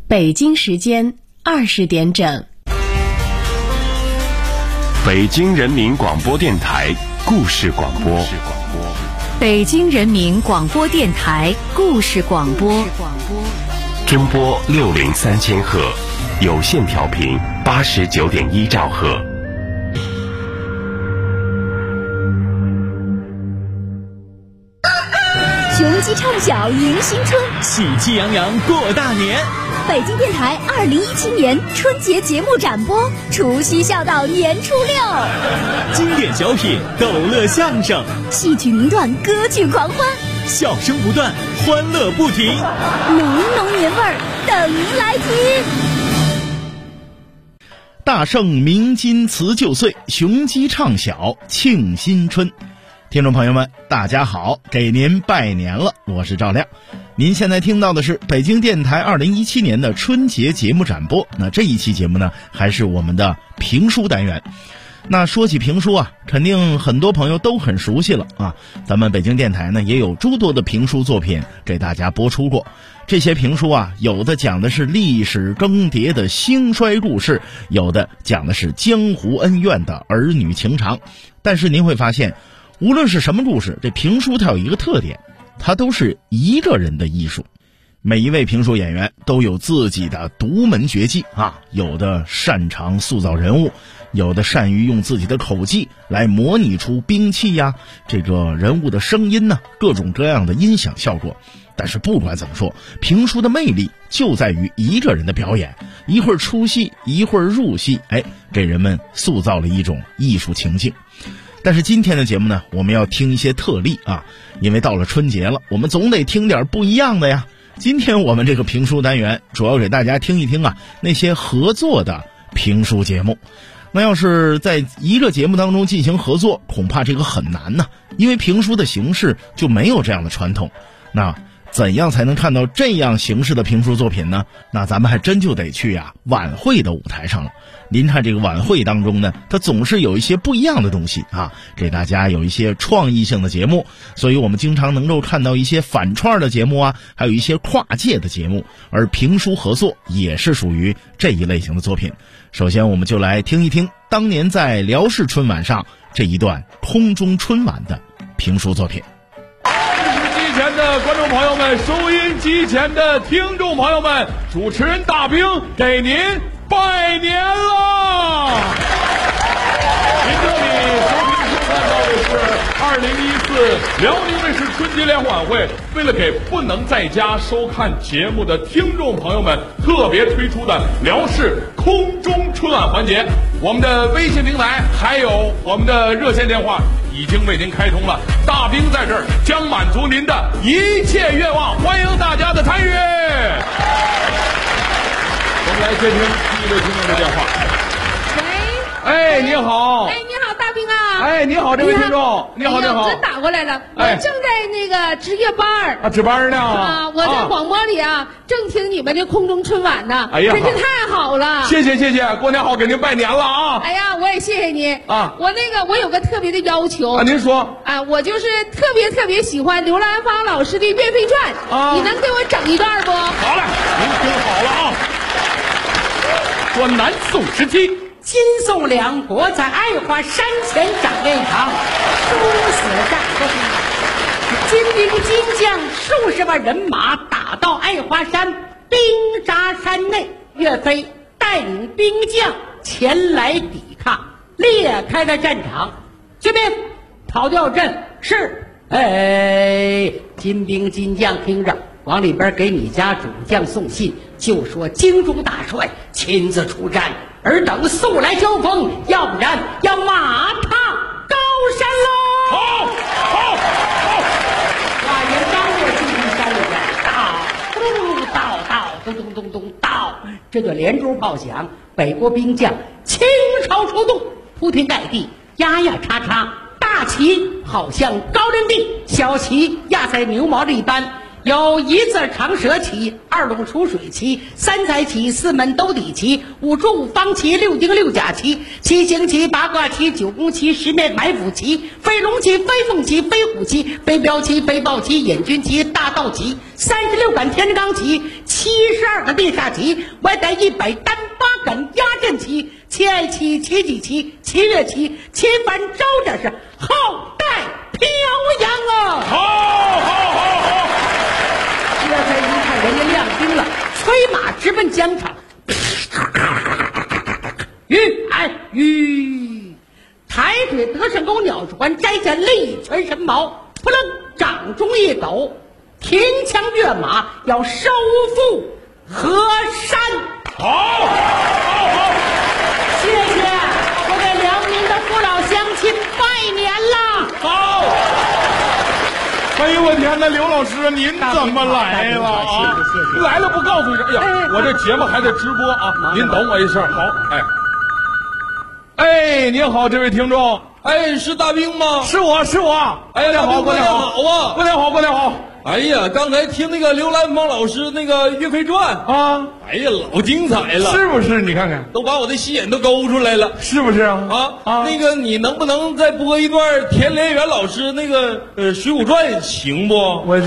北京时间20点整。 北京人民广播电台故事广播。 北京人民广播电台故事广播。 中波603000赫，有线调频89.1兆赫。 雄鸡唱晓迎新春， 喜气洋洋过大年。 北京电台2017年春节节目展播，除夕笑到年初6。 经典小品，逗乐相声， 戏曲名段，歌剧狂欢， 笑声不断，欢乐不停， 浓浓年味儿等您来听。 大圣鸣金辞旧岁，雄鸡唱晓庆新春。听众朋友们，大家好，给您拜年了，我是赵亮。您现在听到的是北京电台2017年的春节节目展播。那这一期节目呢，还是我们的评书单元。那说起评书啊，肯定很多朋友都很熟悉了啊。咱们北京电台呢，也有诸多的评书作品给大家播出过。这些评书啊，有的讲的是历史更迭的兴衰故事，有的讲的是江湖恩怨的儿女情长。但是您会发现，无论是什么故事，这评书它有一个特点，它都是一个人的艺术。每一位评书演员都有自己的独门绝技啊，有的擅长塑造人物，有的善于用自己的口技来模拟出兵器呀，这个人物的声音呢，各种各样的音响效果。但是不管怎么说，评书的魅力就在于一个人的表演，一会儿出戏，一会儿入戏，给人们塑造了一种艺术情境。但是今天的节目呢，我们要听一些特例啊，因为到了春节了，我们总得听点不一样的呀。今天我们这个评书单元主要给大家听一听啊，那些合作的评书节目。那要是在一个节目当中进行合作，恐怕这个很难呢，因为评书的形式就没有这样的传统。那怎样才能看到这样形式的评书作品呢？那咱们还真就得去晚会的舞台上了。您看这个晚会当中呢，它总是有一些不一样的东西啊，给大家有一些创意性的节目，所以我们经常能够看到一些反串的节目啊，还有一些跨界的节目，而评书合作也是属于这一类型的作品。首先我们就来听一听当年在辽视春晚上这一段空中春晚的评书作品。 机前的观众朋友们，收音机前的听众朋友们，主持人大兵给您拜年了！您这里收听收看到的是2014辽宁卫视春节联欢晚会，为了给不能在家收看节目的听众朋友们特别推出的辽视空中春晚环节。我们的微信平台还有我们的热线电话已经为您开通了，大兵在这儿将满足您的一切愿望，欢迎大家的参与。我们来接听第一位听众的电话。喂，你好。 你好，大兵啊。 你好，这位听众。你好，你好。 真打过来了。我正在那个值夜班值班呢。 我在广播里正听你们的空中春晚呢。 哎呀， 真是太好了。 谢谢，过年好，给您拜年了啊。 哎呀，我也谢谢你啊。 我有个特别的要求您说。 我就是特别喜欢刘兰芳老师的《岳飞传》你能给我整一段不？ 好嘞，您听好了啊。说南宋时期， 金宋两国在爱华山前展了一场殊死战争，金兵金将数十万人马打到爱华山，兵扎山内。岳飞带领兵将前来抵抗，裂开了战场。军兵讨调阵是。金兵金将听着，往里边给你家主将送信，就说京中大帅亲自出战，尔等速来交锋，要不然要马踏高山喽！ 好。 话音刚落金兵山里边，到，这个连珠炮响，北国兵将倾巢出动，铺天盖地，压叉，大旗好像高粱地，小旗压在牛毛这一般， 有1字长蛇旗，2龙出水旗，3彩旗，4门兜底旗，5柱5方旗，6丁6甲旗，7星旗，8卦旗，9宫旗，10面埋伏旗，飞龙旗，飞凤旗，飞虎旗，飞镖旗，飞豹旗，引军旗，大道旗，36杆天罡旗，72个地下旗，外带100单8杆压阵旗，7爱旗，7己旗，7月旗，7番招着是后代飘扬啊！ 好。 这才一看人家亮兵了，催马直奔疆场。抬腿得胜钩鸟船，摘下利拳神矛，扑棱掌中一抖，停枪跃马要收复河山。 好， 谢谢，我给辽宁的父老乡亲拜年了。 好。哎呦我天哪，刘老师您怎么来了啊？ 谢谢来了不告诉一声？哎呀，我这节目还得直播啊，您等我一声。好，哎，您好，这位听众， 哎，是大兵吗？ 是我。哎，大兵， 过年好啊！ 过年好。 哎呀，刚才听那个刘兰芳老师那个岳飞传啊， 哎呀，老精彩了， 是不是？你看看， 都把我的心眼都勾出来了， 是不是啊？ 那个你能不能再播一段田连元老师那个水浒传行不？ 你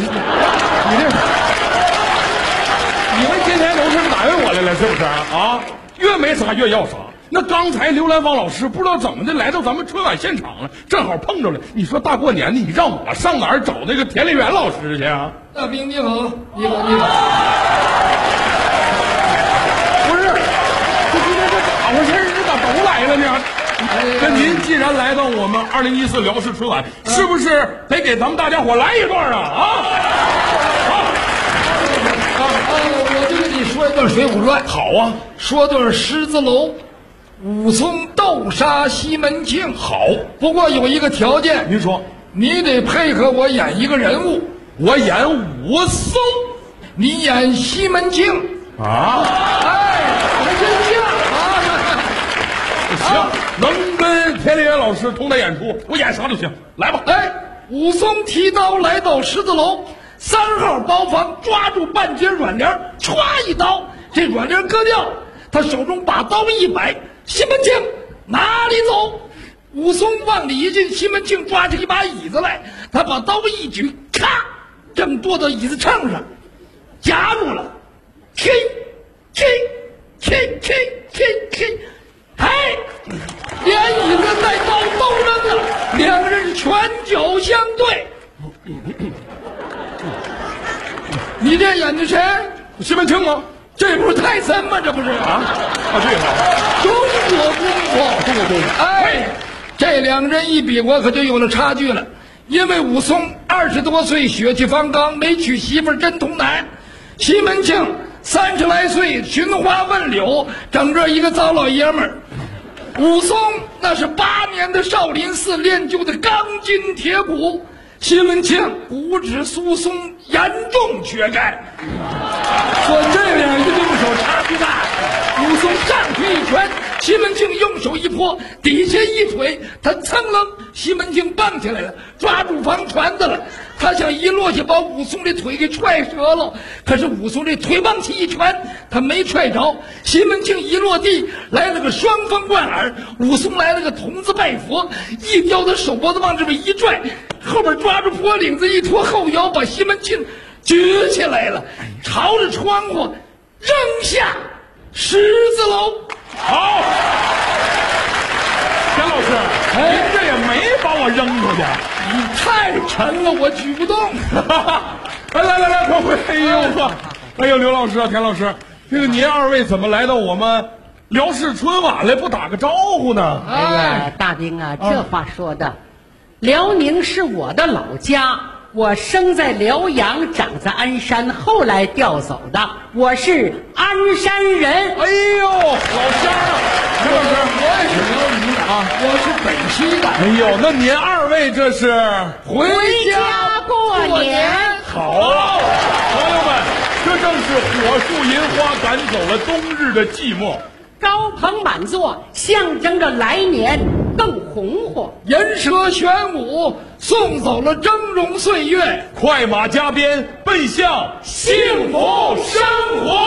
们今天都是难为我来了，是不是啊？越没啥越要啥。那刚才刘兰芳老师不知道怎么的来到咱们春晚现场了，正好碰着了。你说大过年的，你让我上哪儿找那个田连元老师去啊？ 大兵你好，你好。 不是，这今天这咋回事？这咋都来了呢？那您既然来到我们2014辽视春晚，是不是得给咱们大家伙来一段啊？ 我就跟你说一段《水浒传》。 好啊， 说段狮子楼。武松斗杀西门庆， 好， 不过有一个条件， 您说， 你得配合我演一个人物， 我演武松， 你演西门庆啊， 哎，还真像，行，能跟田连元老师同台演出，我演啥都行，来吧， 哎，武松提刀来到狮子楼3号包房，抓住半截软帘，歘一刀，这软帘割掉，他手中把刀一摆。西门庆哪里走？武松往里一进，西门庆抓起一把椅子来，他把刀一举，咔，正剁到椅子秤上，夹住了，嘿，哎，连椅子带刀都扔了，两个人拳脚相对。你这演的谁？ 西门庆吗？ 这不是泰森吗？这不是啊？ 对了， 中国功夫，哎，这两个人一比划可就有了差距了。因为武松20多岁，血气方刚，没娶媳妇真童男；西门庆30来岁，寻花问柳，整个一个糟老爷们儿。武松那是8年的少林寺练就的钢筋铁骨，西门庆骨质疏松，严重缺钙。说这两个用手差距大，武松上去一拳，西门庆用手一泼，底下一腿，他噌楞，西门庆蹦起来了，抓住房船子了。他想一落下把武松这腿给踹折了，可是武松这腿往起一拳，他没踹着。西门庆一落地，来了个双风贯耳，武松来了个童子拜佛，一叼他手脖子往这边一拽，后边抓住脖领子一拖后摇，把西门庆举起来了，朝着窗户扔下狮子楼。 好，田老师，您这也没把我扔出去， 你太沉了，我举不动。 来，快回！哎呦，刘老师啊，田老师，这个您2位怎么来到我们辽视春晚来，不打个招呼呢？ 哎呀，大兵啊，这话说的，辽宁是我的老家。我生在辽阳，长在鞍山，后来调走的。我是鞍山人。 哎呦，老乡啊！刘老师， 我也是辽宁的啊，我是本溪的。 哎呦，那您2位这是回家过年？ 好啊，朋友们，这正是火树银花赶走了冬日的寂寞。 高朋满座，象征着来年更红火。 银蛇玄武送走了峥嵘岁月， 快马加鞭奔向幸福生活。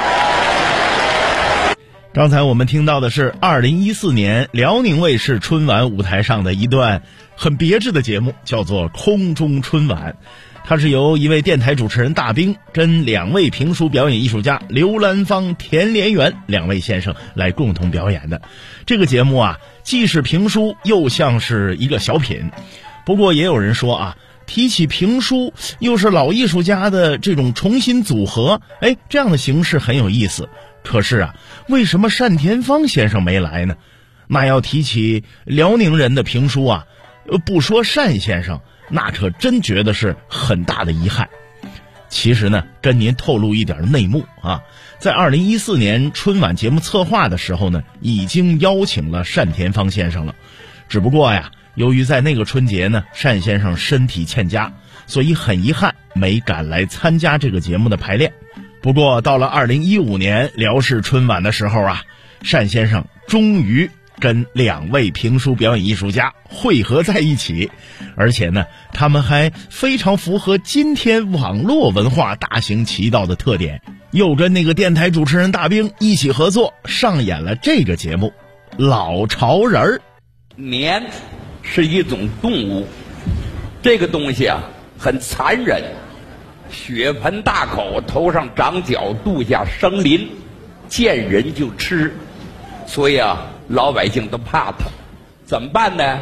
刚才我们听到的是2014年辽宁卫视春晚舞台上的一段很别致的节目，叫做《空中春晚》。它是由一位电台主持人大兵跟2位评书表演艺术家刘兰芳、田连元2位先生来共同表演的。这个节目啊，既是评书又像是一个小品。不过也有人说啊，提起评书又是老艺术家的这种重新组合，这样的形式很有意思。可是啊，为什么单田芳先生没来呢？那要提起辽宁人的评书啊，不说单先生，那可真觉得是很大的遗憾。其实呢，跟您透露一点内幕啊，在2014年春晚节目策划的时候呢，已经邀请了单田芳先生了。只不过呀，由于在那个春节呢，单先生身体欠佳，所以很遗憾没赶来参加这个节目的排练。不过到了2015年辽视春晚的时候啊，单先生终于跟2位评书表演艺术家汇合在一起，而且呢，他们还非常符合今天网络文化大行其道的特点，又跟那个电台主持人大兵一起合作，上演了这个节目《老潮人儿》。 年是一种动物，这个东西啊很残忍，血盆大口，头上长角，肚下生鳞，见人就吃，所以啊老百姓都怕它。怎么办呢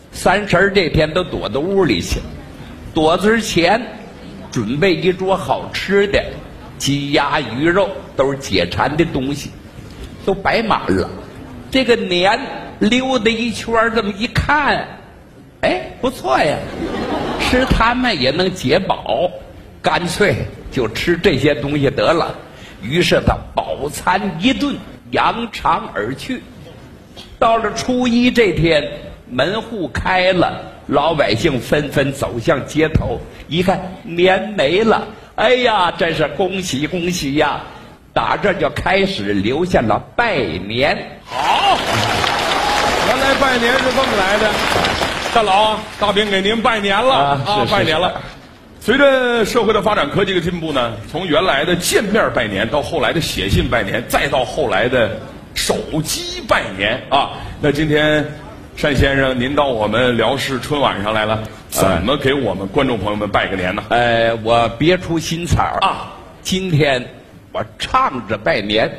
？30这天都躲到屋里去，躲之前准备一桌好吃的，鸡鸭鱼肉都是解馋的东西，都摆满了。这个年溜达一圈，这么一看，不错呀，吃它们也能解饱，干脆就吃这些东西得了。于是他饱餐一顿，扬长而去。到了初1这天，门户开了，老百姓纷纷走向街头，一看年没了，哎呀，真是恭喜恭喜呀！打这就开始留下了拜年。 好，原来拜年是这么来的。大佬，大兵给您拜年了拜年了。随着社会的发展，科技的进步呢，从原来的见面拜年，到后来的写信拜年，再到后来的手机拜年啊。那今天单先生您到我们辽视春晚上来了，怎么给我们观众朋友们拜个年呢？ 我别出心裁啊，今天我唱着拜年。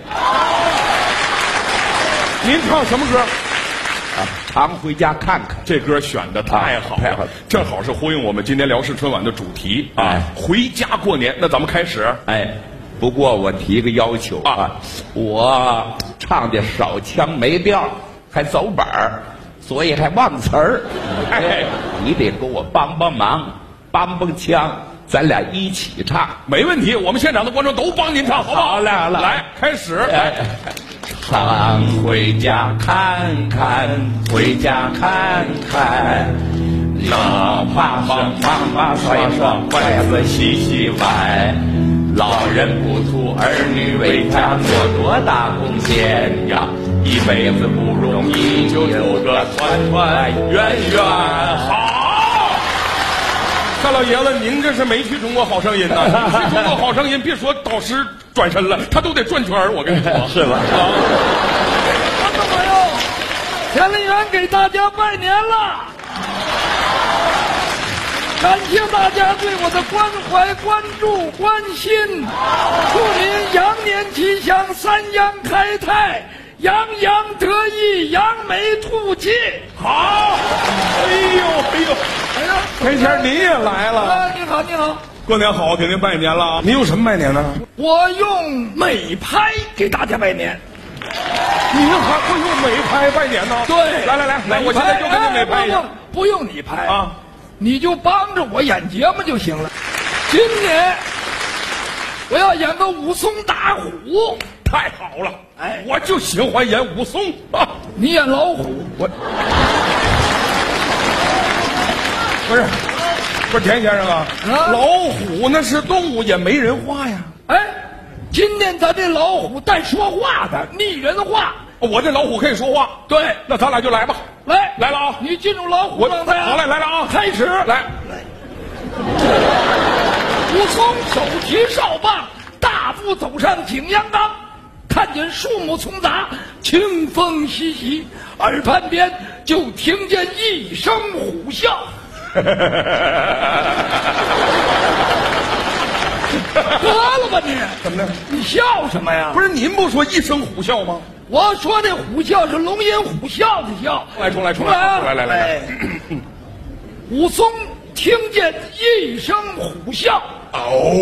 您唱什么歌？ 常回家看看。 这歌选的太好了，正好是呼应我们今年辽视春晚的主题啊，回家过年。那咱们开始。 不过我提个要求啊，我唱的少腔没调，还走板儿，所以还忘词儿。你得给我帮帮忙，帮帮腔，咱俩一起唱。 没问题，我们现场的观众都帮您唱，好不好？ 好嘞，好嘞， 来，开始。 常回家看看，回家看看，哪怕是妈妈摔双筷子洗洗碗，老人不图儿女为家做多大贡献呀，一辈子不容易，就图个团团圆圆。 好，大老爷子，您这是没去中国好声音呐？去中国好声音，别说导师转身了，他都得转圈儿，我跟你说， 是吧？ 观众朋友，田连元给大家拜年了，感谢大家对我的关怀、关注、关心，祝您羊年吉祥，三羊开泰，洋洋得意，扬眉吐气。 好，田先生您也来了。 你好，你好。 过年好，给您拜年了啊！您用什么拜年呢？ 我用美拍给大家拜年。 您还会用美拍拜年呢？ 对， 来，我现在就给您美拍一下。 不用你拍啊， 你就帮着我演节目就行了。今年我要演个武松打虎。 太好了，我就喜欢演武松啊！ 你演老虎，我不是田先生啊，老虎那是动物，也没人画呀。 今天咱这老虎带说话的，拟人话。 我这老虎可以说话。 对， 那咱俩就来吧。 来了啊！你进入老虎状态啊！ 好嘞，来了啊！ 开始， 来。 武松手提哨棒，大步走上景阳冈，看见树木丛杂，清风习习，耳畔边就听见一声虎啸。得了吧你！ 怎么的？ 你笑什么呀？ 不是您不说一声虎啸吗？ 我说那虎啸是龙吟虎啸的啸。 重来！来！ 武松听见一声虎啸， 哦，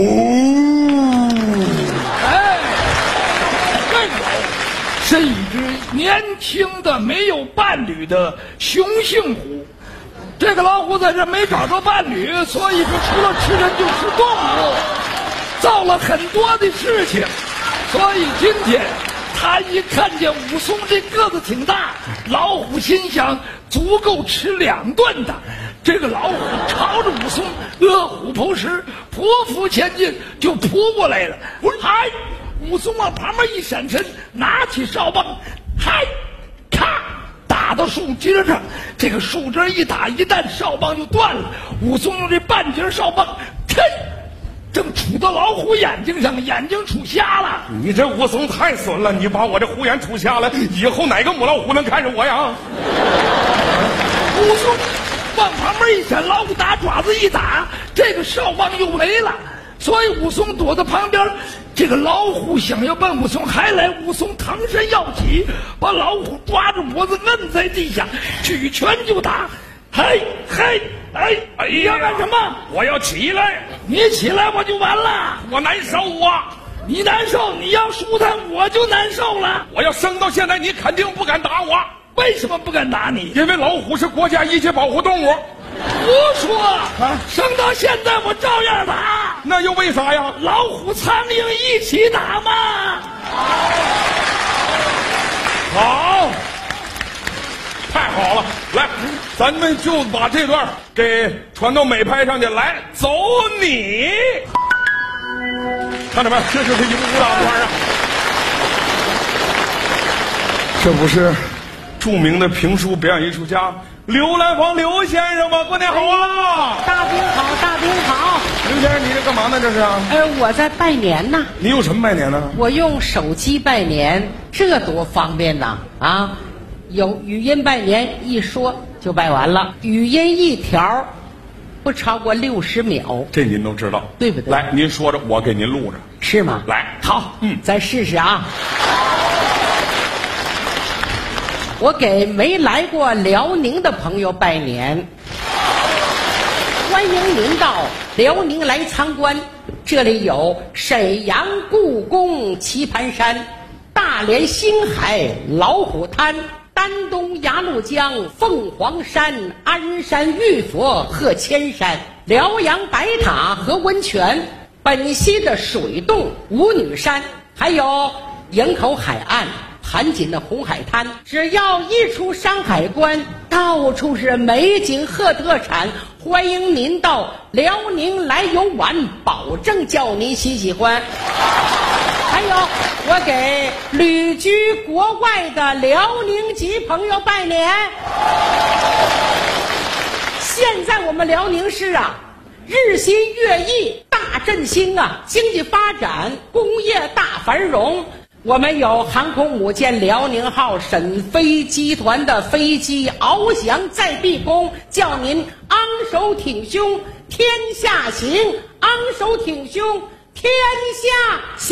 这是一只年轻的没有伴侣的雄性虎。这个老虎在这没找着伴侣，所以说除了吃人就吃动物，造了很多的事情。所以今天他一看见武松这个子挺大，老虎心想足够吃2顿的。这个老虎朝着武松饿虎扑食，匍匐前进就扑过来了。嗨，武松往旁边一闪身，拿起哨棒，嗨，咔，打到树枝上。这个树枝一打，一旦哨棒就断了。武松用这半截哨棒，嘚，正杵到老虎眼睛上，眼睛杵瞎了。 你这武松太损了！你把我这虎眼杵瞎了，以后哪个母老虎能看着我呀？ 武松往旁边一闪，老虎打爪子一打，这个哨棒又没了。所以武松躲在旁边，这个老虎想要奔武松还来，武松腾身要起，把老虎抓住脖子摁在地下，举拳就打。嘿，你要干什么？ 我要起来！ 你起来我就完了， 我难受啊！ 你难受，你要输他我就难受了。 我要生到现在，你肯定不敢打我。 为什么不敢打你？ 因为老虎是国家一级保护动物。 胡说啊！生到现在我照样打。 那又为啥呀？ 老虎苍蝇一起打嘛。 好，太好了！来，咱们就把这段给传到美拍上去。来，走你！看着没？这就是一个武打片啊！这不是著名的评书表演艺术家刘兰芳刘先生吗？过年好啊！ 大兵好，大兵好。 刘先生，你这干嘛呢？这是啊？ 我在拜年呢。 你有什么拜年呢？ 我用手机拜年，这多方便呐！啊，有语音拜年，一说就拜完了。语音一条不超过60秒， 这您都知道， 对不对？ 来，您说着，我给您录着， 是吗？ 来， 好，再试试啊。我给没来过辽宁的朋友拜年，欢迎您到辽宁来参观，这里有沈阳故宫棋盘山、大连星海老虎滩、丹东鸭绿江、凤凰山、鞍山玉佛鹤千山、辽阳白塔和温泉、本溪的水洞舞女山，还有营口海岸盘锦的红海滩。只要一出山海关，到处是美景和特产，欢迎您到辽宁来游玩，保证叫您喜欢。还有，我给旅居国外的辽宁籍朋友拜年。现在我们辽宁市啊，日新月异，大振兴啊，经济发展，工业大繁荣。我们有航空母舰辽宁号沈飞集团的飞机翱翔在碧空，叫您昂首挺胸天下行，昂首挺胸天下行。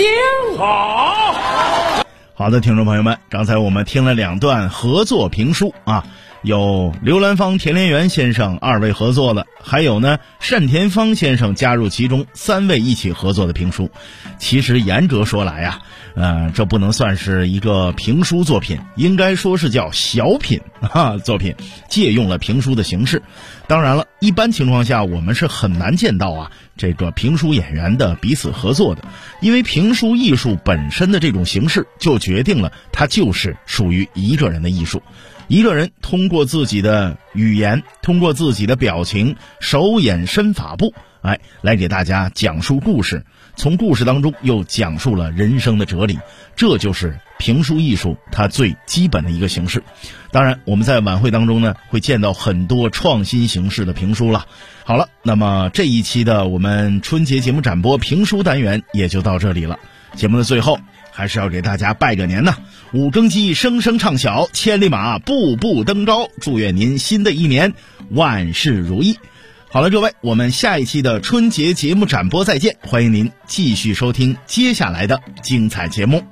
好的，听众朋友们，刚才我们听了2段合作评书啊，有刘兰芳、田连元先生2位合作的，还有呢单田芳先生加入其中3位一起合作的评书。其实严格说来啊，这不能算是一个评书作品，应该说是叫小品作品，借用了评书的形式。当然了，一般情况下我们是很难见到啊这个评书演员的彼此合作的，因为评书艺术本身的这种形式就决定了它就是属于一个人的艺术。 一个人通过自己的语言，通过自己的表情、手眼身法步，来给大家讲述故事，从故事当中又讲述了人生的哲理，这就是评书艺术它最基本的一个形式。当然我们在晚会当中呢，会见到很多创新形式的评书了。好了，那么这一期的我们春节节目展播评书单元也就到这里了。节目的最后还是要给大家拜个年呢，五更鸡声声唱晓，千里马步步登高，祝愿您新的一年万事如意。好了，各位，我们下一期的春节节目展播再见，欢迎您继续收听接下来的精彩节目。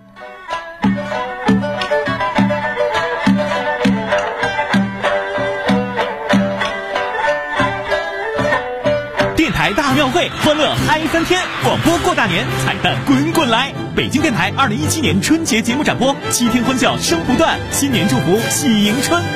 电台大庙会，欢乐嗨翻天，广播过大年，彩蛋滚滚来。北京电台2017年春节节目展播，7天欢笑声不断，新年祝福喜迎春。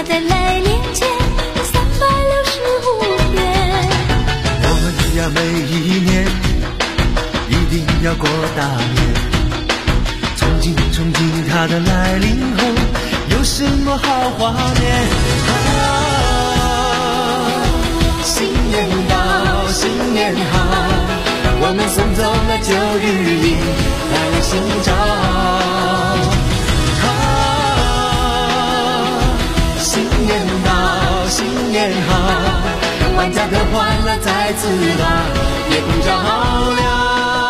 它在来临前365天。 我们呀，每一年一定要过大年，憧憬它的来临后有什么好画面新年到，新年好，我们送走了旧日迎来了新朝。新年到，新年好，万家的欢乐再次把夜空照亮。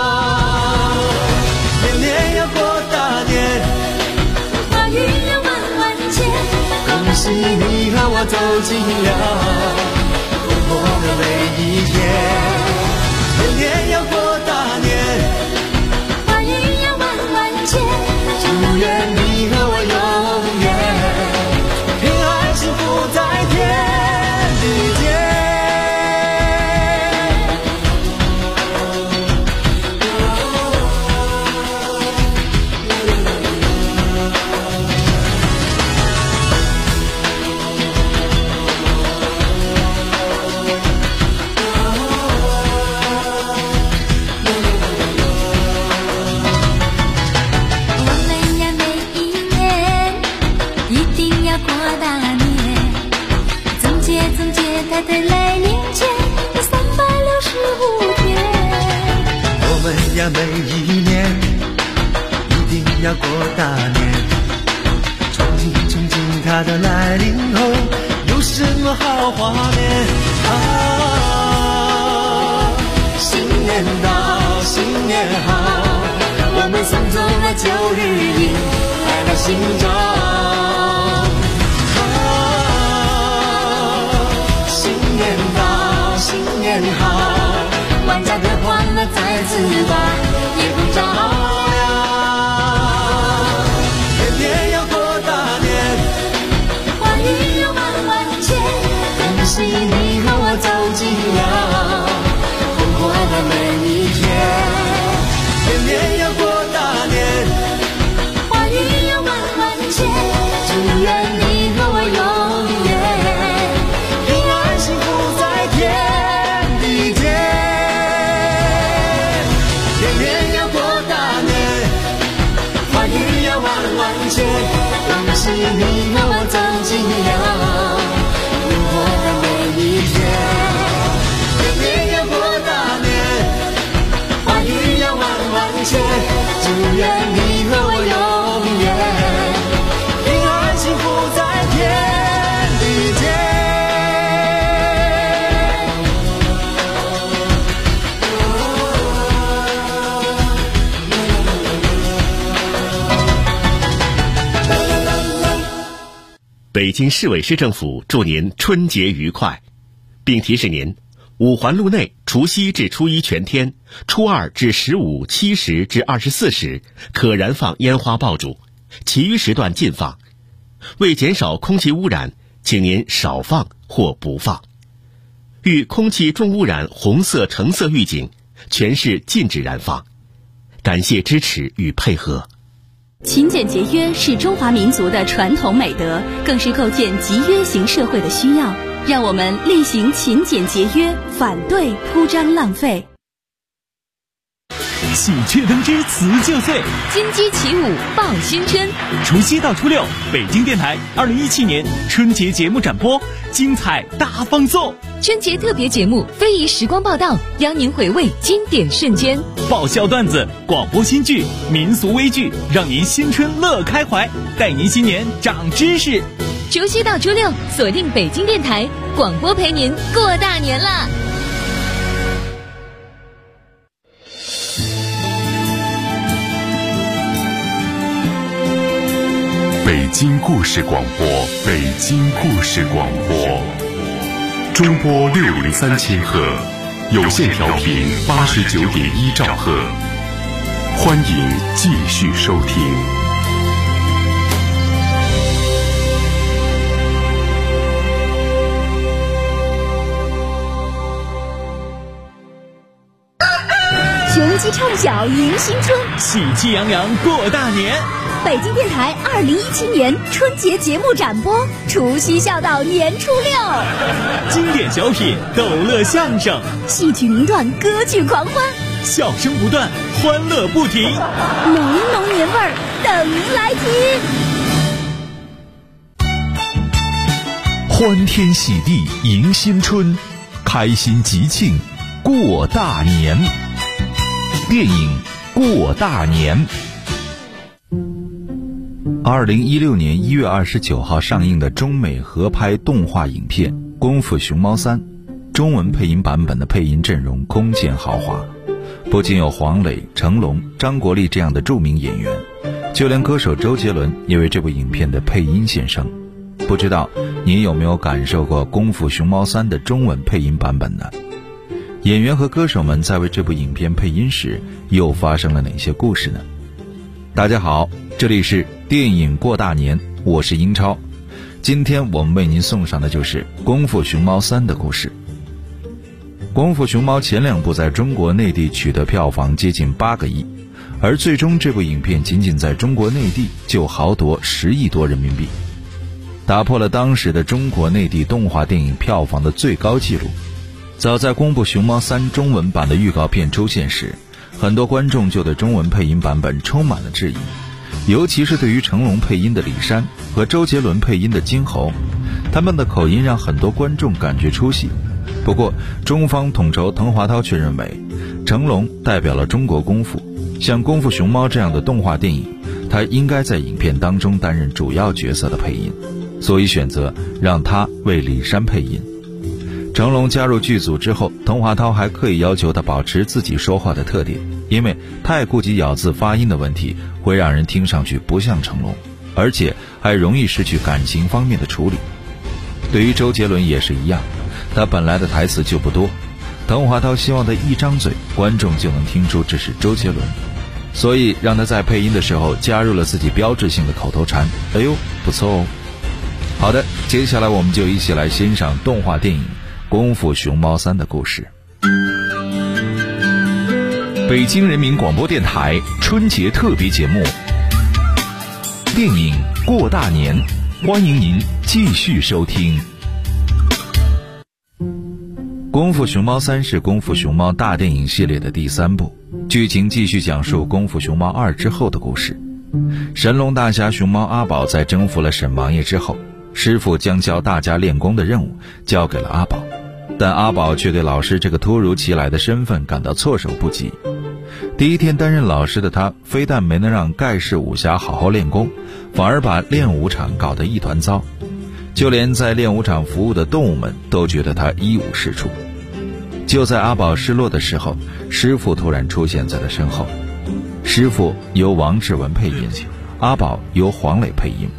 年年要过大年， 花语要万万千， 恭喜你和我走进了活泼的每一天。年年要过大年， 花语要万万千， 祝愿你和我永远平安幸福在天地间。 它的来临前365天。 我们呀，每一年一定要过大年，憧憬它的来临后有什么好画面新年到，新年好，我们送走了旧日迎来了新朝。新年好，万家的欢乐再次把夜空照亮。年年要过大年， 花语要万万千， 恭喜你和我走进了红火的每一天。年年要过大年， 花语要万万千， 祝愿你和我永远平安幸福在天。恭喜你和我走进了红火的每一天。年年要过大年，花语要万万千，祝愿你和我永远平安幸福在天地间。 北京市委市政府祝您春节愉快，并提示您：五环路内除夕至初一全天，初二至15、7时至24时可燃放烟花爆竹，其余时段禁放。为减少空气污染，请您少放或不放。遇空气重污染红色、橙色预警，全市禁止燃放。感谢支持与配合。 勤俭节约是中华民族的传统美德，更是构建集约型社会的需要。让我们力行勤俭节约，反对铺张浪费。 喜鹊登枝辞旧岁， 金鸡起舞报新春。 除夕到初六，北京电台2017年春节节目展播，精彩大放送。 春节特别节目非遗时光报道，邀您回味经典瞬间。 爆笑段子、广播新剧、民俗微剧，让您新春乐开怀，带您新年长知识。 除夕到初六，锁定北京电台广播，陪您过大年啦！ 北京故事广播，北京故事广播，中波603千赫，有线调频89.1兆赫，欢迎继续收听。 全西唱小迎新春， 喜气洋洋过大年。 北京电台2017年春节节目展播，除夕笑到年初六。 经典小品、逗乐相声、 戏曲名段、歌剧狂欢， 笑声不断，欢乐不停， 浓浓年味儿等您来听。 欢天喜地迎新春，开心吉庆过大年。电影《过大年》。2016年1月29号上映的中美合拍动画影片《功夫熊猫3》，中文配音版本的配音阵容空前豪华，不仅有黄磊、成龙、张国立这样的著名演员，就连歌手周杰伦也为这部影片的配音献声。不知道您有没有感受过《功夫熊猫3》的中文配音版本呢？演员和歌手们在为这部影片配音时，又发生了哪些故事呢？大家好，这里是电影过大年，我是英超。今天我们为您送上的就是《功夫熊猫3》的故事。《功夫熊猫》前2部在中国内地取得票房接近8个亿，而最终这部影片仅仅在中国内地就豪夺10亿多人民币，打破了当时的中国内地动画电影票房的最高纪录。早在《功夫熊猫3》中文版的预告片出现时，很多观众就对中文配音版本充满了质疑，尤其是对于成龙配音的李珊和周杰伦配音的金猴，他们的口音让很多观众感觉出戏。不过中方统筹滕华涛却认为，成龙代表了中国功夫，像《功夫熊猫》这样的动画电影，他应该在影片当中担任主要角色的配音，所以选择让他为李珊配音。成龙加入剧组之后，滕华涛还刻意要求他保持自己说话的特点，因为太顾及咬字发音的问题会让人听上去不像成龙，而且还容易失去感情方面的处理。对于周杰伦也是一样，他本来的台词就不多，滕华涛希望他一张嘴观众就能听出这是周杰伦，所以让他在配音的时候加入了自己标志性的口头禅，哎呦不错哦。好的，接下来我们就一起来欣赏动画电影《功夫熊猫3》的故事。北京人民广播电台春节特别节目电影《过大年》，欢迎您继续收听。《功夫熊猫3》是功夫熊猫大电影系列的第3部，剧情继续讲述功夫熊猫2之后的故事。神龙大侠熊猫阿宝在征服了沈王爷之后，师傅将教大家练功的任务交给了阿宝，但阿宝却对老师这个突如其来的身份感到措手不及。第一天担任老师的他，非但没能让盖世武侠好好练功，反而把练武场搞得一团糟，就连在练武场服务的动物们都觉得他一无是处。就在阿宝失落的时候，师傅突然出现在他身后。师傅由王志文配音，阿宝由黄磊配音。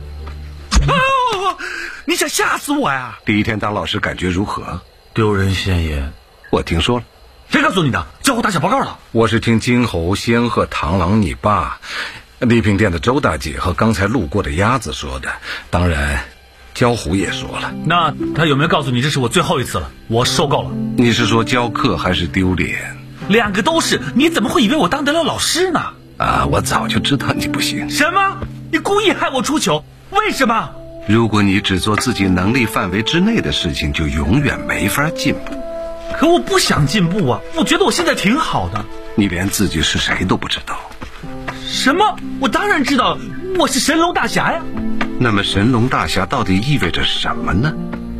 你想吓死我呀！ 第一天当老师感觉如何？ 丢人现眼。 我听说了。 谁告诉你的？交互打小报告了。 我是听金猴、仙鹤、螳螂、你爸、礼品店的周大姐和刚才路过的鸭子说的，当然焦虎也说了。 那他有没有告诉你这是我最后一次了？我受够了。 你是说教课还是丢脸？ 两个都是。你怎么会以为我当得了老师呢？ 啊，我早就知道你不行。 什么？你故意害我出糗？为什么？ 如果你只做自己能力范围之内的事情，就永远没法进步。 可我不想进步啊，我觉得我现在挺好的。 你连自己是谁都不知道。 什么？我当然知道，我是神龙大侠呀。 那么神龙大侠到底意味着什么呢？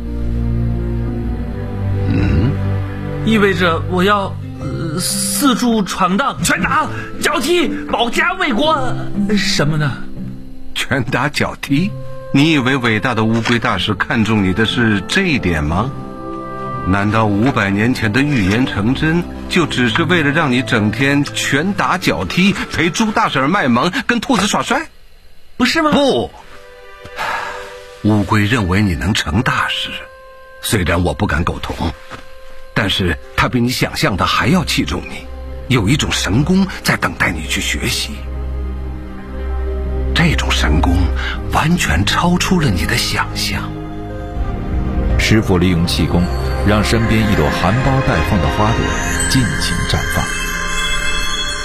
意味着我要四处闯荡，拳打脚踢，保家卫国，什么呢？ 拳打脚踢？你以为伟大的乌龟大师看中你的是这一点吗？难道500年前的预言成真，就只是为了让你整天拳打脚踢，陪猪大婶卖萌，跟兔子耍帅？ 不是吗？ 不，乌龟认为你能成大事，虽然我不敢苟同，但是他比你想象的还要器重你，有一种神功在等待你去学习。这种神功完全超出了你的想象。 师傅利用气功，让身边一朵含苞待放的花朵尽情绽放。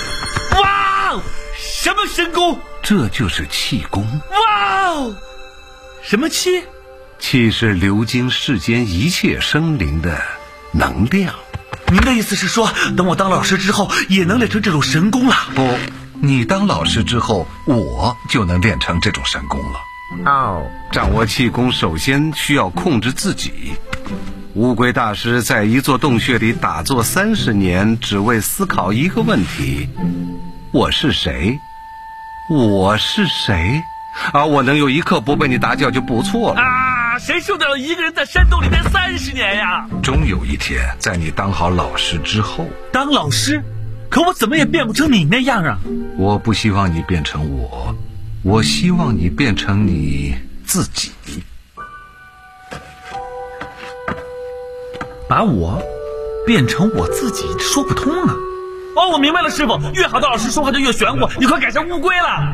神功， 这就是气功。 哇哦！什么气？ 气是流经世间一切生灵的能量。 您的意思是说，等我当老师之后，也能练成这种神功了？ 不，你当老师之后，我就能练成这种神功了。掌握气功首先需要控制自己。乌龟大师在一座洞穴里打坐30年，只为思考一个问题：我是谁？我是谁？我能有一刻不被你打搅就不错了。 谁受得了一个人在山洞里待30年呀？ 终有一天，在你当好老师之后。 当老师？可我怎么也变不成你那样啊！ 我不希望你变成我，我希望你变成你自己。 把我变成我自己，说不通啊！我明白了，师傅，越好的老师说话就越玄乎，你快改成乌龟了。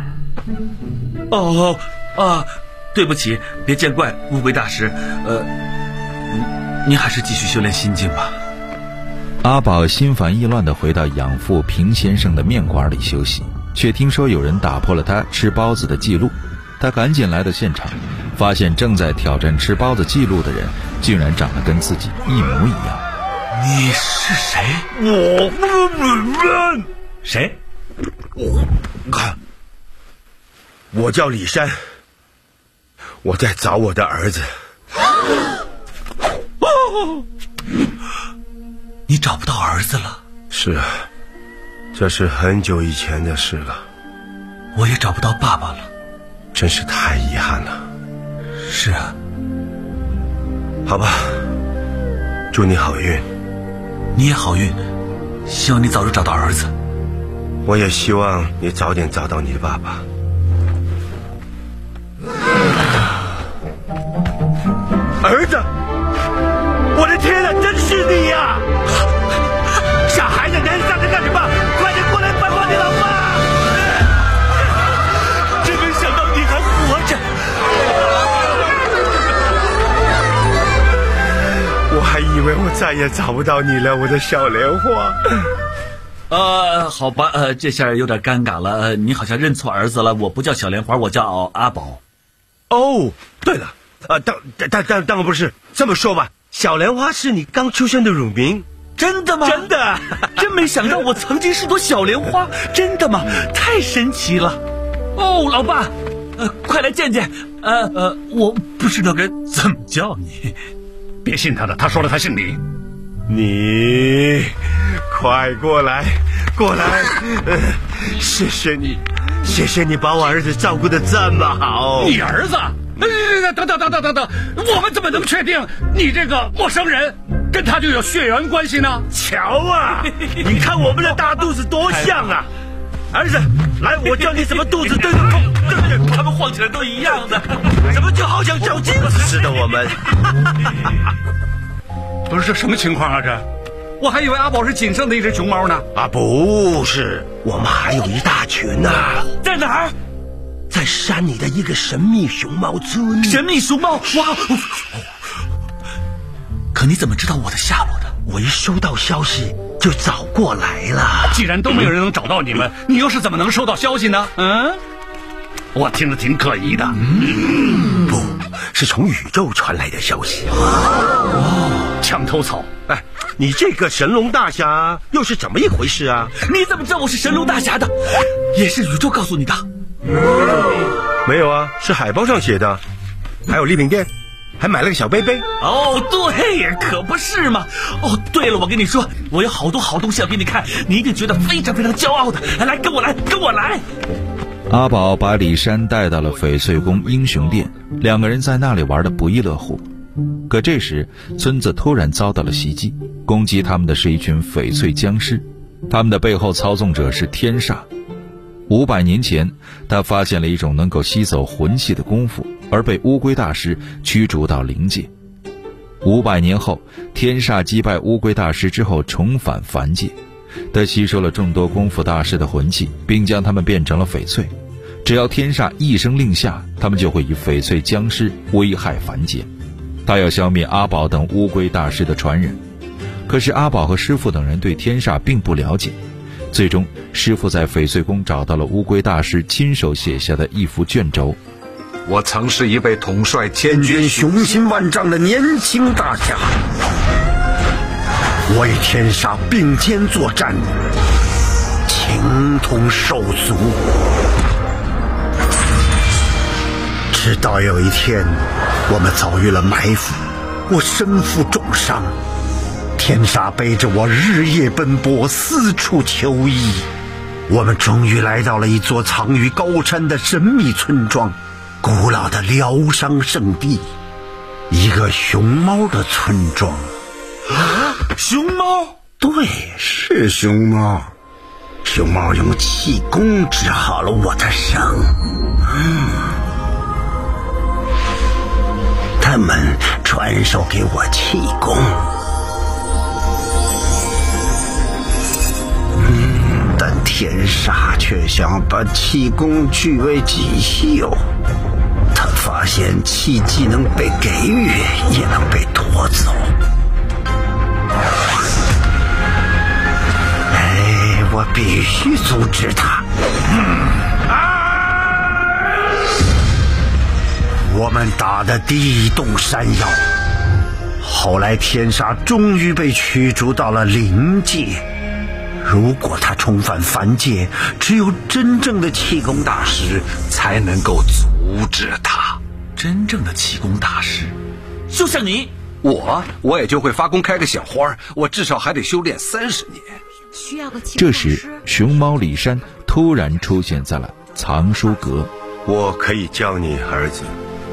对不起，别见怪，乌龟大师。您还是继续修炼心经吧。 阿宝心烦意乱地回到养父平先生的面馆里休息，却听说有人打破了他吃包子的记录。他赶紧来到现场，发现正在挑战吃包子记录的人竟然长得跟自己一模一样。 你是谁？谁？ 看，我叫李山，我在找我的儿子。 你找不到儿子了？ 是啊，这是很久以前的事了。 我也找不到爸爸了， 真是太遗憾了。 是啊。 好吧，祝你好运。 你也好运，希望你早日找到儿子。 我也希望你早点找到你的爸爸。儿子，我的天哪，真是你呀！傻孩子，难站着干什么？快点过来拜访你老爸！ 真没想到你还活着。 我还以为我再也找不到你了，我的小莲花。 好吧，这下有点尴尬了。你好像认错儿子了，我不叫小莲花，我叫阿宝。 哦，对了，当然不是。这么说吧，小莲花是你刚出生的乳名。 真的吗？ 真的。 真没想到我曾经是朵小莲花。真的吗？太神奇了。老爸，快来见见。我不知道该怎么叫你。 别信他的，他说了他姓李。 你快过来，过来！谢谢你，谢谢你把我儿子照顾得这么好。 你儿子？等，我们怎么能确定你这个陌生人跟他就有血缘关系呢？ 瞧啊，你看我们的大肚子多像啊！儿子，来，我教你怎么肚子对着空， 他们晃起来都一样的， 怎么就好像照镜子似的？我们不是，这什么情况啊？这我还以为阿宝是仅剩的一只熊猫呢。 不是，我们还有一大群呢。 在哪儿？ 在山里的一个神秘熊猫村。 神秘熊猫？哇！可你怎么知道我的下落的？ 我一收到消息就找过来了。 既然都没有人能找到你们，你又是怎么能收到消息呢？我听着挺可疑的。 不是从宇宙传来的消息。 墙头草。 你这个神龙大侠又是怎么一回事啊？ 你怎么知道我是神龙大侠的？也是宇宙告诉你的？ 没有啊，是海报上写的。还有礼品店，还买了个小杯杯。 对呀，可不是嘛。对了，我跟你说，我有好多好东西要给你看，你一定觉得非常非常骄傲的。来，跟我来。 阿宝把李山带到了翡翠宫英雄殿，两个人在那里玩得不亦乐乎。可这时，村子突然遭到了袭击，攻击他们的是一群翡翠僵尸，他们的背后操纵者是天煞。500年前，他发现了一种能够吸走魂气的功夫，而被乌龟大师驱逐到灵界。500年后，天煞击败乌龟大师之后重返凡界，他吸收了众多功夫大师的魂气，并将他们变成了翡翠。只要天煞一声令下，他们就会以翡翠僵尸危害凡间。他要消灭阿宝等乌龟大师的传人。可是阿宝和师傅等人对天煞并不了解， 最终，师傅在翡翠宫找到了乌龟大师亲手写下的一幅卷轴。 我曾是一位统帅千军雄心万丈的年轻大侠，我与天煞并肩作战，情同手足。直到有一天，我们遭遇了埋伏，我身负重伤，天煞背着我日夜奔波，四处求医。我们终于来到了一座藏于高山的神秘村庄，古老的疗伤圣地，一个熊猫的村庄。 啊，熊猫？ 对，是熊猫。熊猫用气功治好了我的伤。他们传授给我气功。但天煞却想把气功据为己有。他发现气既能被给予，也能被夺走。我必须阻止他。我们打得地动山摇。后来天煞终于被驱逐到了灵界。如果他重返凡界，只有真正的气功大师才能够阻止他。 真正的气功大师，就像你。 我也就会发功开个小花，我至少还得修炼30年。 需要个气功这时，熊猫李山突然出现在了藏书阁。 我可以教你，儿子。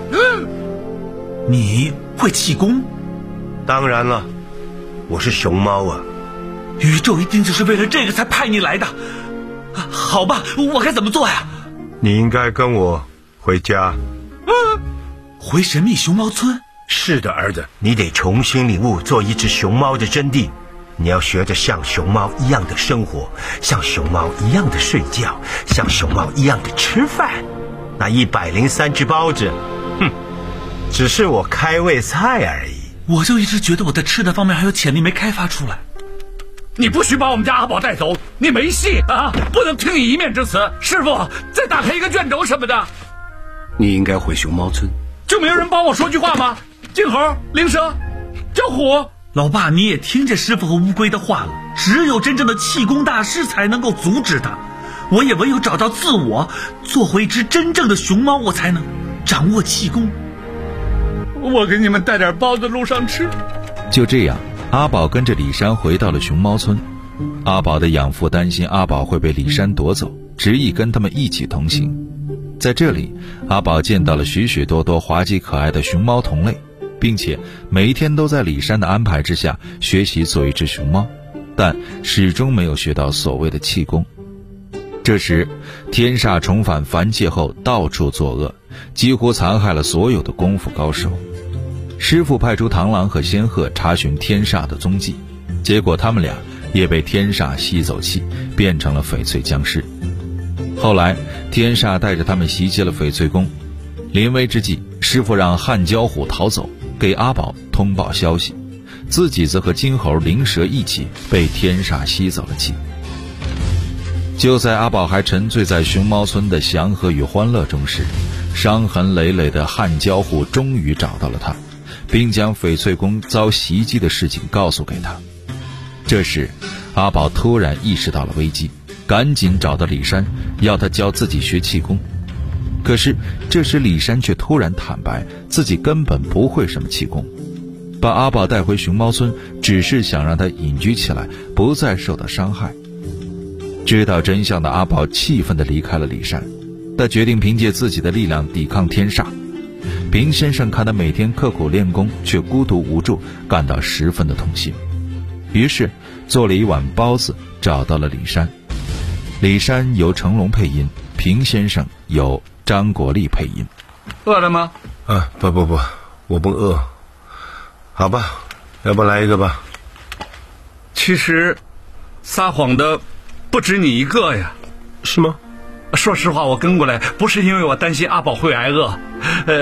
你会气功？ 当然了，我是熊猫啊。 宇宙一定就是为了这个才派你来的。好吧，我该怎么做呀？ 你应该跟我回家。 回神秘熊猫村？ 是的，儿子，你得重新领悟做一只熊猫的真谛。你要学着像熊猫一样的生活，像熊猫一样的睡觉，像熊猫一样的吃饭。那103只包子，只是我开胃菜而已。 我就一直觉得我在吃的方面还有潜力没开发出来。 你不许把我们家阿宝带走，你没戏啊！不能听你一面之词。师傅，再打开一个卷轴什么的。 你应该回熊猫村。 就没有人帮我说句话吗？金猴、灵蛇、焦虎。 老爸，你也听着师傅和乌龟的话了，只有真正的气功大师才能够阻止他。我也唯有找到自我，做回一只真正的熊猫，我才能掌握气功。 我给你们带点包子路上吃。 就这样，阿宝跟着李山回到了熊猫村。阿宝的养父担心阿宝会被李山夺走，执意跟他们一起同行。在这里，阿宝见到了许许多多滑稽可爱的熊猫同类，并且每一天都在李山的安排之下学习做一只熊猫，但始终没有学到所谓的气功。这时，天煞重返凡界后到处作恶，几乎残害了所有的功夫高手。师傅派出螳螂和仙鹤查询天煞的踪迹，结果他们俩也被天煞吸走气，变成了翡翠僵尸。后来天煞带着他们袭击了翡翠宫，临危之际，师傅让汉焦虎逃走，给阿宝通报消息，自己则和金猴、灵蛇一起被天煞吸走了气。就在阿宝还沉醉在熊猫村的祥和与欢乐中时，伤痕累累的汉焦虎终于找到了他，并将翡翠宫遭袭击的事情告诉给他。这时阿宝突然意识到了危机，赶紧找到李山，要他教自己学气功。可是这时李山却突然坦白自己根本不会什么气功，把阿宝带回熊猫村只是想让他隐居起来，不再受到伤害。知道真相的阿宝气愤地离开了李山，他决定凭借自己的力量抵抗天煞。平先生看他每天刻苦练功却孤独无助，感到十分的痛心，于是做了一碗包子找到了李山。李山由成龙配音，平先生由张国立配音。 饿了吗？ 不，我不饿。好吧，要不来一个吧。 其实撒谎的不止你一个呀。 是吗？ 说实话，我跟过来不是因为我担心阿宝会挨饿，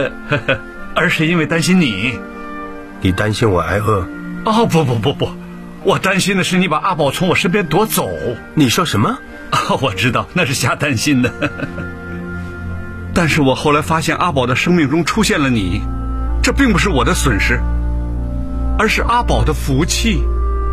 而是因为担心你。 你担心我挨饿？ 哦，不， 我担心的是你把阿宝从我身边夺走。 你说什么？ 我知道那是瞎担心的，但是我后来发现阿宝的生命中出现了你，这并不是我的损失，而是阿宝的福气。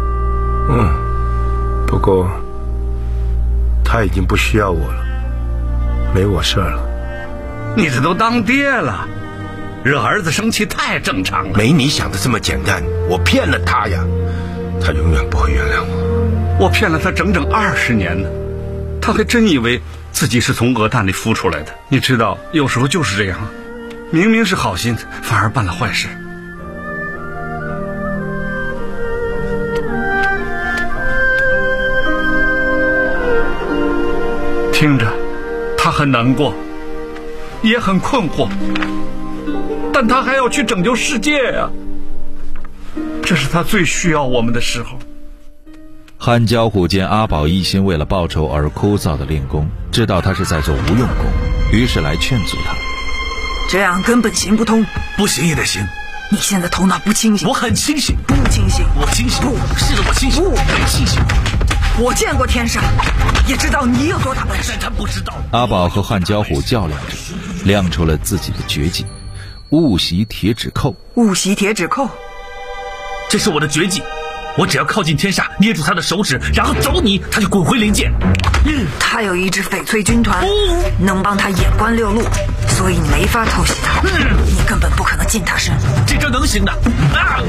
不过他已经不需要我了，没我事儿了。 你这都当爹了，惹儿子生气太正常了。 没你想的这么简单，我骗了他呀，他永远不会原谅我。 我骗了他整整20年呢，他还真以为自己是从鹅蛋里孵出来的。你知道，有时候就是这样，明明是好心，反而办了坏事。听着，他很难过，也很困惑，但他还要去拯救世界呀，这是他最需要我们的时候。 汉交虎见阿宝一心为了报仇而枯燥的练功，知道他是在做无用功，于是来劝阻他。 这样根本行不通。 不行也得行。 你现在头脑不清醒。 我很清醒。 不清醒。 我清醒。 不是的，我清醒。 不清醒。 我见过天煞，也知道你有多大本事。 但他不知道。 阿宝和汉交虎较量着，亮出了自己的绝技——雾袭铁指扣。 雾袭铁指扣， 这是我的绝技。我只要靠近天煞，捏住他的手指，然后走你，他就滚回灵界。 他有一支翡翠军团，能帮他眼观六路，所以你没法偷袭他。你根本不可能近他身。 这招能行的啊！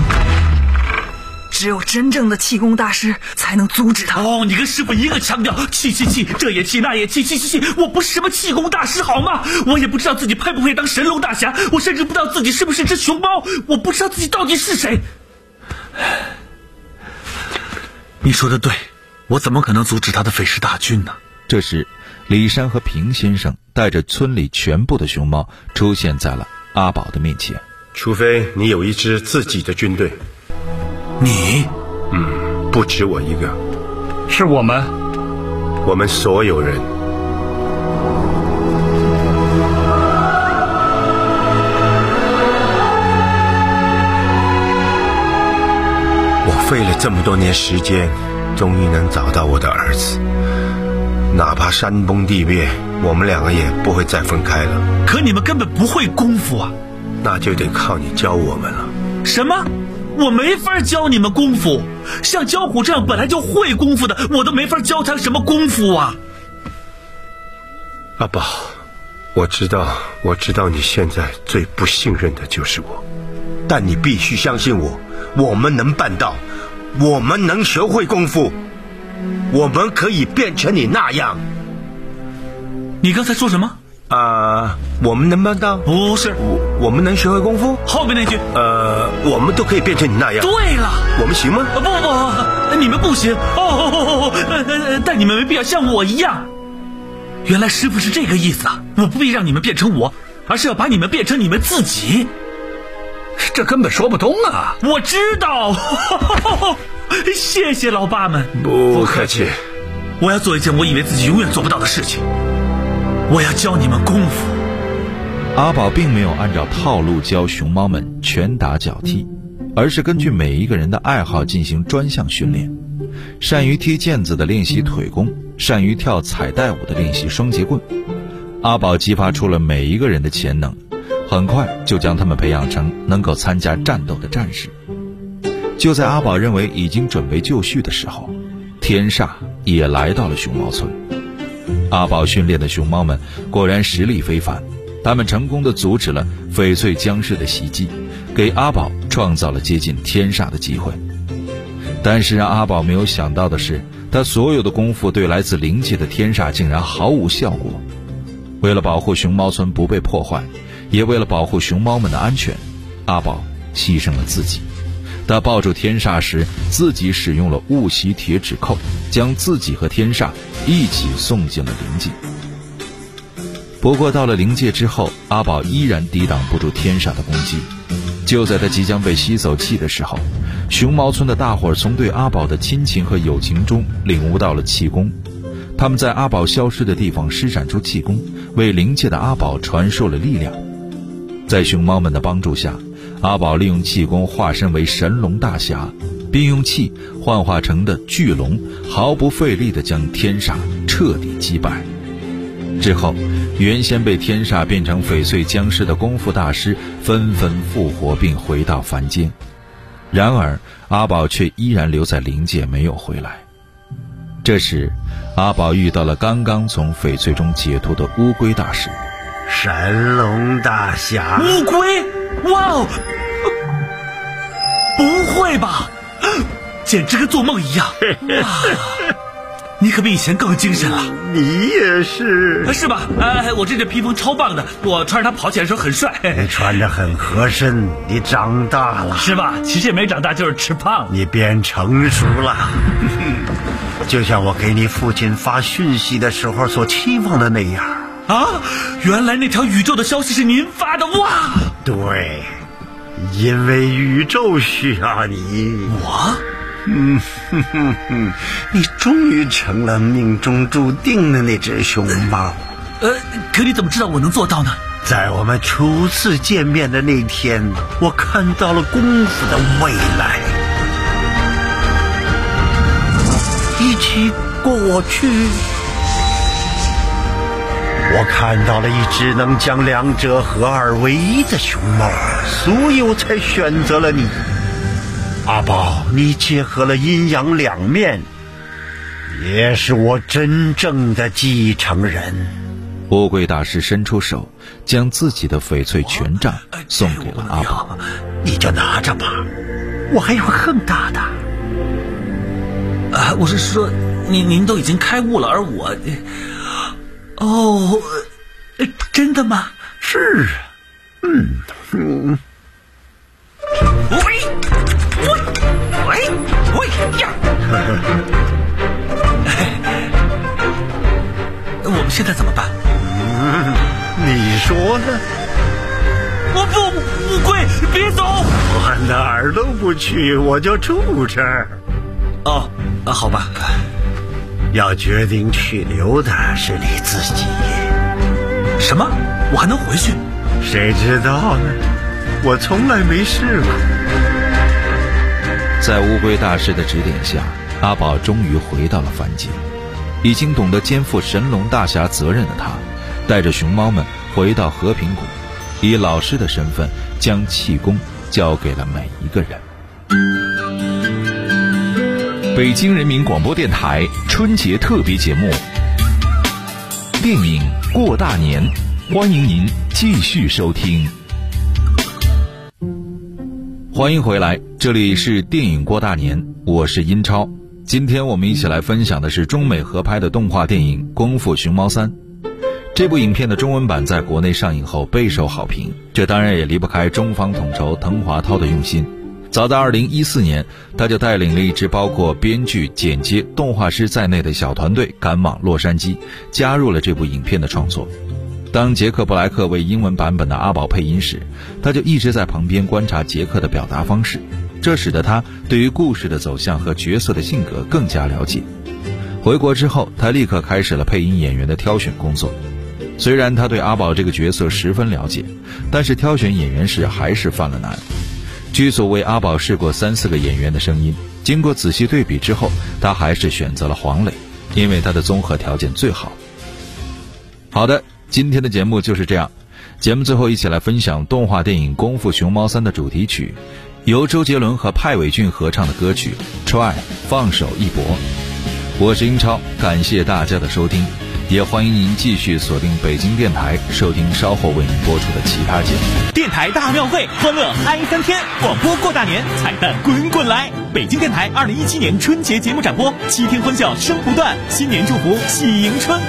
只有真正的气功大师才能阻止他。 你跟师傅一个腔调，气，这也气那也气，我不是什么气功大师好吗？我也不知道自己配不配当神龙大侠，我甚至不知道自己是不是只熊猫，我不知道自己到底是谁。你说的对，我怎么可能阻止他的匪师大军呢？ 这时，李山和平先生带着村里全部的熊猫出现在了阿宝的面前。 除非你有一支自己的军队。 你？ 不止我一个， 是我们所有人。我费了这么多年时间，终于能找到我的儿子，哪怕山崩地裂，我们两个也不会再分开了。 可你们根本不会功夫啊！ 那就得靠你教我们了。 什么？我没法教你们功夫，像焦虎这样本来就会功夫的，我都没法教他什么功夫啊！ 阿宝，我知道你现在最不信任的就是我，但你必须相信我，我们能办到，我们能学会功夫，我们可以变成你那样。 你刚才说什么？ 我们能办到？ 不是， 我们能学会功夫？ 后面那句， 我们都可以变成你那样。 对了， 我们行吗？ 不，你们不行。但你们没必要像我一样。原来师傅是这个意思啊！我不必让你们变成我，而是要把你们变成你们自己。 这根本说不通啊！ 我知道，谢谢老爸们。 不客气。 我要做一件我以为自己永远做不到的事情。我要教你们功夫。 阿宝并没有按照套路教熊猫们拳打脚踢，而是根据每一个人的爱好进行专项训练。善于踢毽子的练习腿功，善于跳彩带舞的练习双节棍。阿宝激发出了每一个人的潜能，很快就将他们培养成能够参加战斗的战士。就在阿宝认为已经准备就绪的时候，天煞也来到了熊猫村。阿宝训练的熊猫们果然实力非凡，他们成功地阻止了翡翠僵尸的袭击，给阿宝创造了接近天煞的机会。但是让阿宝没有想到的是，他所有的功夫对来自灵界的天煞竟然毫无效果。为了保护熊猫村不被破坏，也为了保护熊猫们的安全，阿宝牺牲了自己。他抱住天煞时，自己使用了雾袭铁指扣，将自己和天煞一起送进了灵界。不过到了灵界之后，阿宝依然抵挡不住天煞的攻击。就在他即将被吸走气的时候，熊猫村的大伙儿从对阿宝的亲情和友情中领悟到了气功。他们在阿宝消失的地方施展出气功，为灵界的阿宝传授了力量。在熊猫们的帮助下，阿宝利用气功化身为神龙大侠， 并用气幻化成的巨龙毫不费力地将天煞彻底击败。之后，原先被天煞变成翡翠僵尸的功夫大师纷纷复活并回到凡间。然而阿宝却依然留在灵界没有回来。这时阿宝遇到了刚刚从翡翠中解脱的乌龟大师。 神龙大侠。 乌龟？哇哦！不会吧，简直跟做梦一样。哇，你可比以前更精神了。 你也是。 是吧？我这件披风超棒的，我穿着它跑起来的时候很帅。 你穿着很合身，你长大了。 是吧？其实也没长大，就是吃胖了。 你变成熟了。就像我给你父亲发讯息的时候所期望的那样。 啊，原来那条宇宙的消息是您发的。哇， 对，因为宇宙需要你。 我你终于成了命中注定的那只熊猫。 可你怎么知道我能做到呢？ 在我们初次见面的那天，我看到了功夫的未来。一起过去，我看到了一只能将两者合二为一的熊猫，所以我才选择了你。阿宝，你结合了阴阳两面，也是我真正的继承人。 乌龟大师伸出手，将自己的翡翠权杖送给了阿宝。 你就拿着吧，我还有更大的。 我是说，您都已经开悟了，而我，真的吗？ 是啊， 喂呀！我们现在怎么办？ 你说呢？ 我不，乌龟，别走！ 我哪儿都不去，我就住这儿。 好吧。 要决定去留的是你自己。 什么？我还能回去？ 谁知道呢？我从来没试过。 在乌龟大师的指点下，阿宝终于回到了凡间。已经懂得肩负神龙大侠责任的他，带着熊猫们回到和平谷，以老师的身份将气功交给了每一个人。 北京人民广播电台春节特别节目电影过大年，欢迎您继续收听。 欢迎回来，这里是电影过大年，我是英超。今天我们一起来分享的是中美合拍的动画电影《功夫熊猫3》。这部影片的中文版在国内上映后备受好评，这当然也离不开中方统筹滕华涛的用心。早在2014年，他就带领了一支包括编剧、剪接、动画师在内的小团队赶往洛杉矶，加入了这部影片的创作。当杰克·布莱克为英文版本的阿宝配音时，他就一直在旁边观察杰克的表达方式，这使得他对于故事的走向和角色的性格更加了解。回国之后，他立刻开始了配音演员的挑选工作。虽然他对阿宝这个角色十分了解，但是挑选演员时还是犯了难。剧组为阿宝试过3-4个演员的声音，经过仔细对比之后，他还是选择了黄磊，因为他的综合条件最好。好的，今天的节目就是这样。节目最后一起来分享动画电影《功夫熊猫3》的主题曲，由周杰伦和派伟俊合唱的歌曲《Try 放手一搏》。我是英超，感谢大家的收听，也欢迎您继续锁定北京电台，收听稍后为您播出的其他节目。 电台大庙会，欢乐嗨3天，广播过大年，彩蛋滚滚来！北京电台2017年春节节目展播，7天欢笑声不断，新年祝福喜迎春。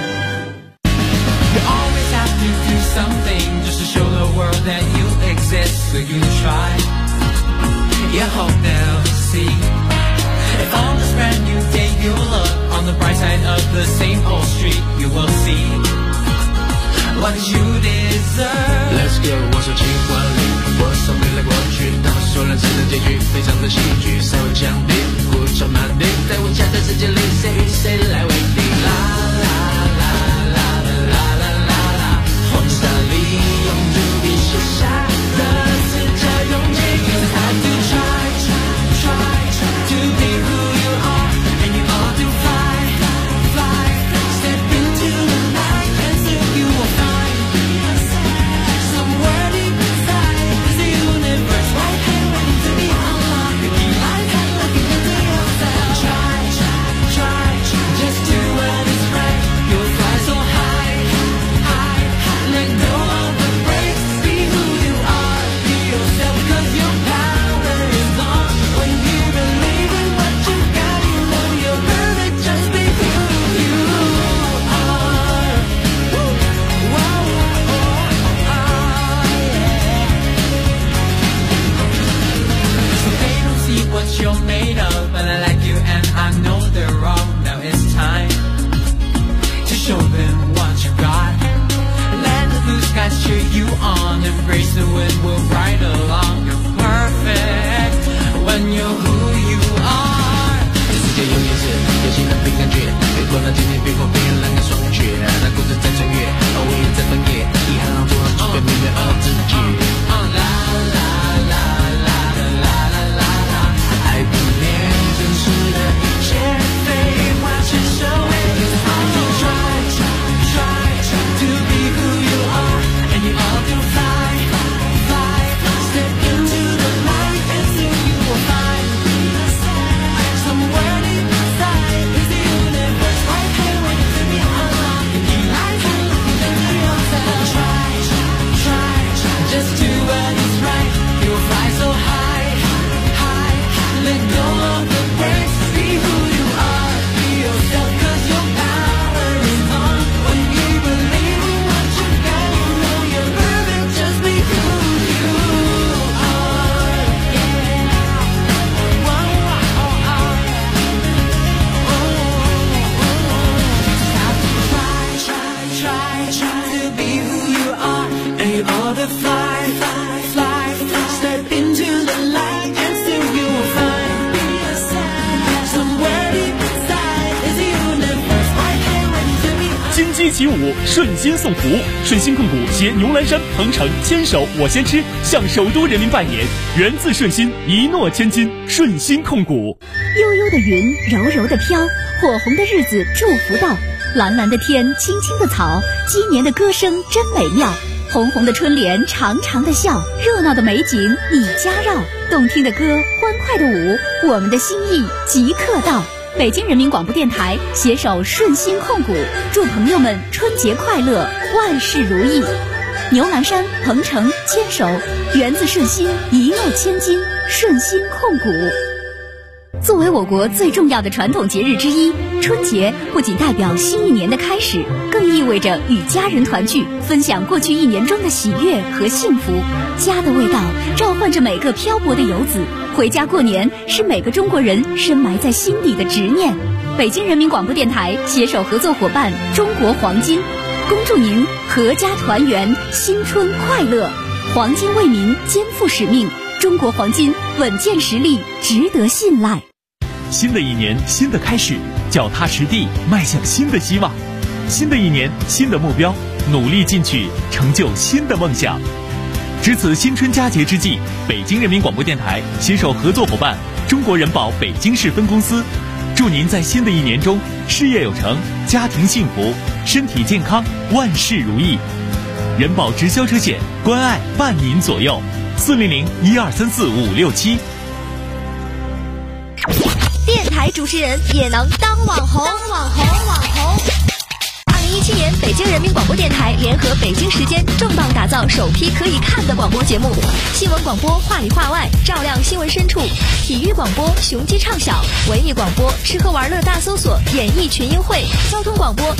Something just to show the world that you exist, so you try. You hope they'll see. If on this brand new day you look on the bright side of the same old street, you will see what you deserve. Let's go， 我说情话里，我从未来过去，他们说人生的结局非常的戏剧，谁会降临，胡诌蛮力，在无价的世界里，谁与谁来为敌？啦啦啦啦啦啦啦啦，红色里用朱笔写下的字叫勇气。You have to try, try, try, try to was made of, but I like you and I know they're wrong. Now it's time to show them what you got. Let the blue skies cheer you on. Embrace the wind, we'll ride along. You're perfect when you're who you are. 这世界有颜色，有情人凭感觉，别过了今天，别过别人栏杆霜雪。那故事在穿越，我也在翻页，遗憾让多少剧本面对而自己。啦啦啦啦啦啦啦啦，爱不变，真实的一切废话全收尾。Try to be who you are, and you all do fly, fly. Step into the light and soon you will find somewhere deep inside is the universe right here waiting for me along. And you like it, then you yourself. Try, just do what is right. You'll fly so high, high. Let go of the brakes, be who you are, be yourself, 'cause your power is on. When you believe in what you got, you know you're perfect. Just be who you are. Yeah. Try to be who you are, and you ought to fly, fly. Step into the light, and soon you will find somewhere deep inside is the universe right here waiting for me. 金鸡起舞，顺心送福。顺心控股携牛栏山、鹏程牵手我先吃，向首都人民拜年。源自顺心，一诺千金。顺心控股。 悠悠的云，柔柔的飘，火红的日子祝福到。蓝蓝的天，青青的草，鸡年的歌声真美妙。红红的春联，长长的笑，热闹的美景你家绕，动听的歌，欢快的舞，我们的心意即刻到。北京人民广播电台携手顺心控股，祝朋友们春节快乐，万事如意。牛栏山、鹏程牵手，源自顺心，一诺千金。顺心控股。作为我国最重要的传统节日之一，春节不仅代表新一年的开始，更意味着与家人团聚，分享过去一年中的喜悦和幸福。家的味道召唤着每个漂泊的游子，回家过年是每个中国人深埋在心底的执念。北京人民广播电台携手合作伙伴中国黄金，恭祝您阖家团圆，新春快乐。黄金为民肩负使命，中国黄金稳健实力，值得信赖。 新的一年，新的开始，脚踏实地，迈向新的希望。新的一年，新的目标，努力进取，成就新的梦想。值此新春佳节之际，北京人民广播电台携手合作伙伴中国人保北京市分公司，祝您在新的一年中事业有成，家庭幸福，身体健康，万事如意。人保直销车险，关爱伴您左右。400-1234-567。 电台主持人也能当网红。2017年，北京人民广播电台联合北京时间重磅打造首批可以看的广播节目：新闻广播话里话外，照亮新闻深处；体育广播雄鸡唱晓；文艺广播吃喝玩乐大搜索，演艺群英会；交通广播